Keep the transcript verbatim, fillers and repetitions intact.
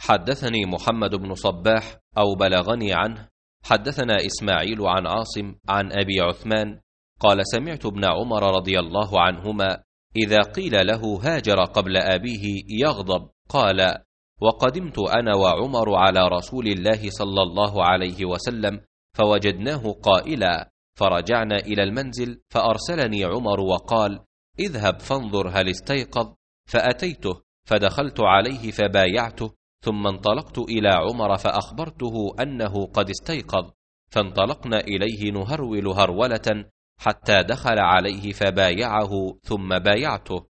حدثني محمد بن صباح أو بلغني عنه حدثنا إسماعيل عن عاصم عن أبي عثمان قال سمعت ابن عمر رضي الله عنهما إذا قيل له هاجر قبل أبيه يغضب قال: وقدمت أنا وعمر على رسول الله صلى الله عليه وسلم فوجدناه قائلا، فرجعنا إلى المنزل فأرسلني عمر وقال: اذهب فانظر هل استيقظ. فأتيته فدخلت عليه فبايعته، ثم انطلقت إلى عمر فأخبرته أنه قد استيقظ، فانطلقنا إليه نهرول هرولة حتى دخل عليه فبايعه ثم بايعته.